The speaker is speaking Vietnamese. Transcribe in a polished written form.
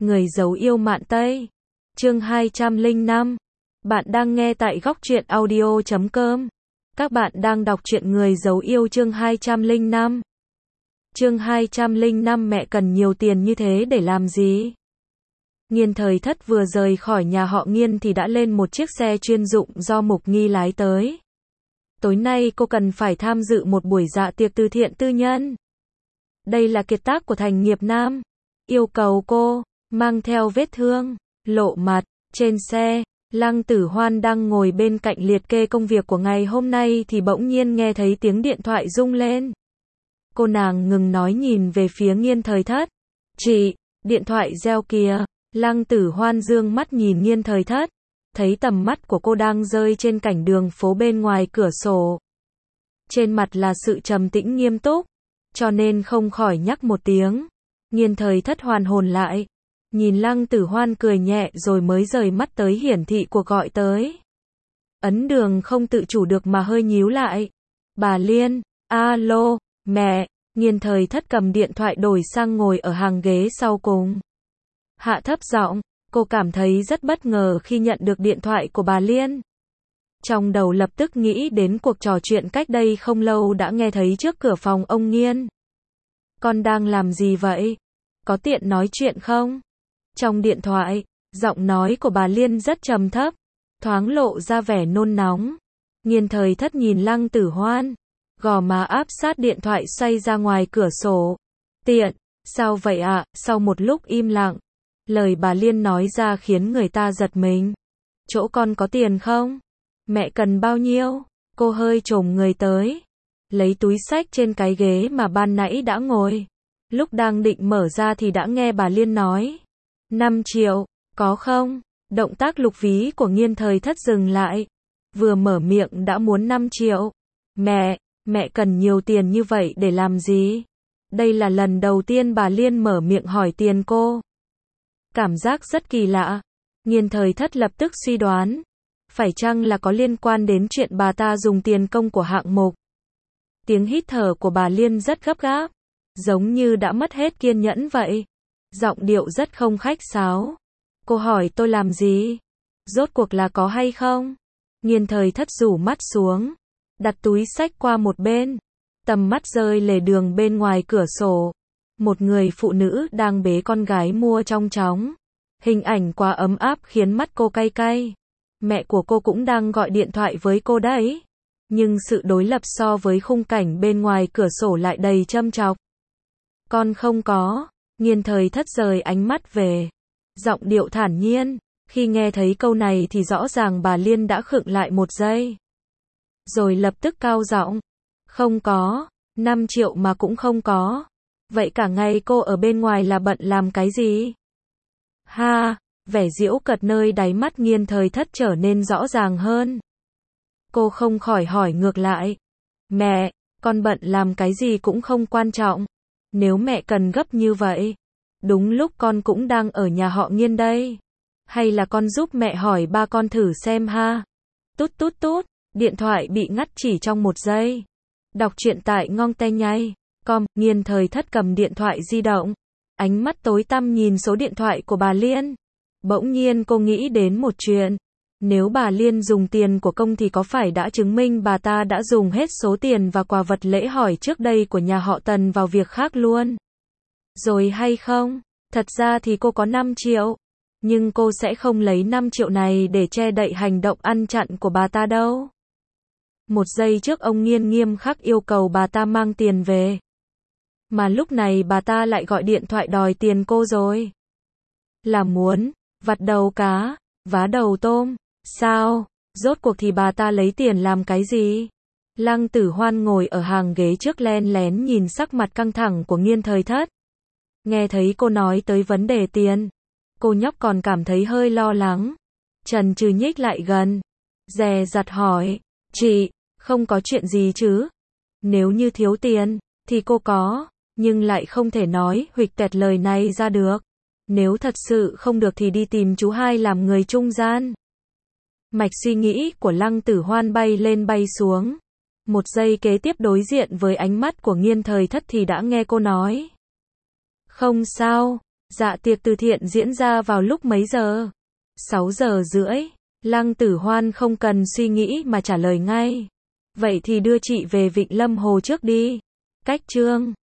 Người giấu yêu mạn Tây. Chương 205. Bạn đang nghe tại góc truyện audio.com. Các bạn đang đọc truyện Người giấu yêu chương 205. Chương 205 mẹ cần nhiều tiền như thế để làm gì? Nghiên Thời Thất vừa rời khỏi nhà họ Nghiên thì đã lên một chiếc xe chuyên dụng do Mục Nghi lái tới. Tối nay cô cần phải tham dự một buổi dạ tiệc từ thiện tư nhân. Đây là kiệt tác của Thành Nghiệp Nam. Yêu cầu cô mang theo vết thương, lộ mặt. Trên xe, Lăng Tử Hoan đang ngồi bên cạnh liệt kê công việc của ngày hôm nay thì bỗng nhiên nghe thấy tiếng điện thoại rung lên. Cô nàng ngừng nói nhìn về phía Nghiên Thời Thất. Chị, điện thoại reo kìa. Lăng Tử Hoan dương mắt nhìn Nghiên Thời Thất, thấy tầm mắt của cô đang rơi trên cảnh đường phố bên ngoài cửa sổ. Trên mặt là sự trầm tĩnh nghiêm túc, cho nên không khỏi nhắc một tiếng. Nghiên Thời Thất hoàn hồn lại, nhìn Lăng Tử Hoan cười nhẹ rồi mới rời mắt tới hiển thị cuộc gọi tới. Ấn Đường không tự chủ được mà hơi nhíu lại. Bà Liên, alo, mẹ. Nghiên Thời Thất cầm điện thoại đổi sang ngồi ở hàng ghế sau cùng. Hạ thấp giọng, cô cảm thấy rất bất ngờ khi nhận được điện thoại của bà Liên. Trong đầu lập tức nghĩ đến cuộc trò chuyện cách đây không lâu đã nghe thấy trước cửa phòng ông Nghiên. Con đang làm gì vậy? Có tiện nói chuyện không? Trong điện thoại, giọng nói của bà Liên rất trầm thấp, thoáng lộ ra vẻ nôn nóng. Nghiên Thời Thất nhìn Lăng Tử Hoan, gò má áp sát điện thoại xoay ra ngoài cửa sổ. Tiện, sao vậy ạ? Sau một lúc im lặng, lời bà Liên nói ra khiến người ta giật mình. Chỗ con có tiền không? Mẹ cần bao nhiêu? Cô hơi chồm người tới, lấy túi xách trên cái ghế mà ban nãy đã ngồi. Lúc đang định mở ra thì đã nghe bà Liên nói. 5 triệu, có không? Động tác lục ví của Nghiên Thời Thất dừng lại. Vừa mở miệng đã muốn 5 triệu. Mẹ cần nhiều tiền như vậy để làm gì? Đây là lần đầu tiên bà Liên mở miệng hỏi tiền cô. Cảm giác rất kỳ lạ. Nghiên Thời Thất lập tức suy đoán. Phải chăng là có liên quan đến chuyện bà ta dùng tiền công của hạng mục? Tiếng hít thở của bà Liên rất gấp gáp, giống như đã mất hết kiên nhẫn vậy. Giọng điệu rất không khách sáo. Cô hỏi tôi làm gì? Rốt cuộc là có hay không? Nghiên Thời Thất rủ mắt xuống, đặt túi xách qua một bên. Tầm mắt rơi lề đường bên ngoài cửa sổ. Một người phụ nữ đang bế con gái mua trong chóng. Hình ảnh quá ấm áp khiến mắt cô cay cay. Mẹ của cô cũng đang gọi điện thoại với cô đấy. Nhưng sự đối lập so với khung cảnh bên ngoài cửa sổ lại đầy châm chọc. Con không có. Nghiên Thời Thất rời ánh mắt về. Giọng điệu thản nhiên. Khi nghe thấy câu này thì rõ ràng bà Liên đã khựng lại một giây. Rồi lập tức cao giọng. Không có. 5 triệu mà cũng không có. Vậy cả ngày cô ở bên ngoài là bận làm cái gì? Ha, vẻ giễu cợt nơi đáy mắt Nghiên Thời Thất trở nên rõ ràng hơn. Cô không khỏi hỏi ngược lại. Mẹ, con bận làm cái gì cũng không quan trọng. Nếu mẹ cần gấp như vậy, đúng lúc con cũng đang ở nhà họ Nghiên đây. Hay là con giúp mẹ hỏi ba con thử xem ha. Tút tút tút, điện thoại bị ngắt chỉ trong một giây. Đọc truyện tại ngonten.com. Nghiên Thời Thất cầm điện thoại di động, ánh mắt tối tăm nhìn số điện thoại của bà Liên. Bỗng nhiên cô nghĩ đến một chuyện. Nếu bà Liên dùng tiền của công thì có phải đã chứng minh bà ta đã dùng hết số tiền và quà vật lễ hỏi trước đây của nhà họ Tần vào việc khác luôn? Rồi hay không? Thật ra thì cô có 5 triệu. Nhưng cô sẽ không lấy 5 triệu này để che đậy hành động ăn chặn của bà ta đâu. Một giây trước ông Nghiên nghiêm khắc yêu cầu bà ta mang tiền về. Mà lúc này bà ta lại gọi điện thoại đòi tiền cô rồi. Là muốn vặt đầu cá, vá đầu tôm. Sao? Rốt cuộc thì bà ta lấy tiền làm cái gì? Lăng Tử Hoan ngồi ở hàng ghế trước len lén nhìn sắc mặt căng thẳng của Nghiên Thời Thất. Nghe thấy cô nói tới vấn đề tiền, cô nhóc còn cảm thấy hơi lo lắng. Chần chừ nhích lại gần, dè dặt hỏi. Chị, không có chuyện gì chứ? Nếu như thiếu tiền, thì cô có, nhưng lại không thể nói huỵch toẹt lời này ra được. Nếu thật sự không được thì đi tìm chú hai làm người trung gian. Mạch suy nghĩ của Lăng Tử Hoan bay lên bay xuống. Một giây kế tiếp đối diện với ánh mắt của Nghiên Thời Thất thì đã nghe cô nói. Không sao, Dạ tiệc từ thiện diễn ra vào lúc mấy giờ? 6 giờ rưỡi. Lăng Tử Hoan không cần suy nghĩ mà trả lời ngay. Vậy thì đưa chị về Vịnh Lâm Hồ trước đi. Cách Chương